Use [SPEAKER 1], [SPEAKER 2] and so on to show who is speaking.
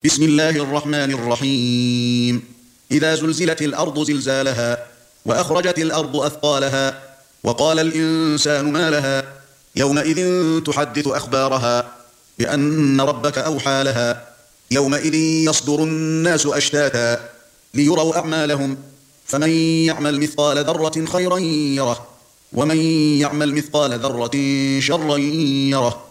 [SPEAKER 1] بسم الله الرحمن الرحيم. إذا زلزلت الأرض زلزالها وأخرجت الأرض أثقالها وقال الإنسان ما لها يومئذ تحدث أخبارها بأن ربك أوحى لها يومئذ يصدر الناس أشتاتا ليروا أعمالهم فمن يعمل مثقال ذرة خيرا يره ومن يعمل مثقال ذرة شرا يره.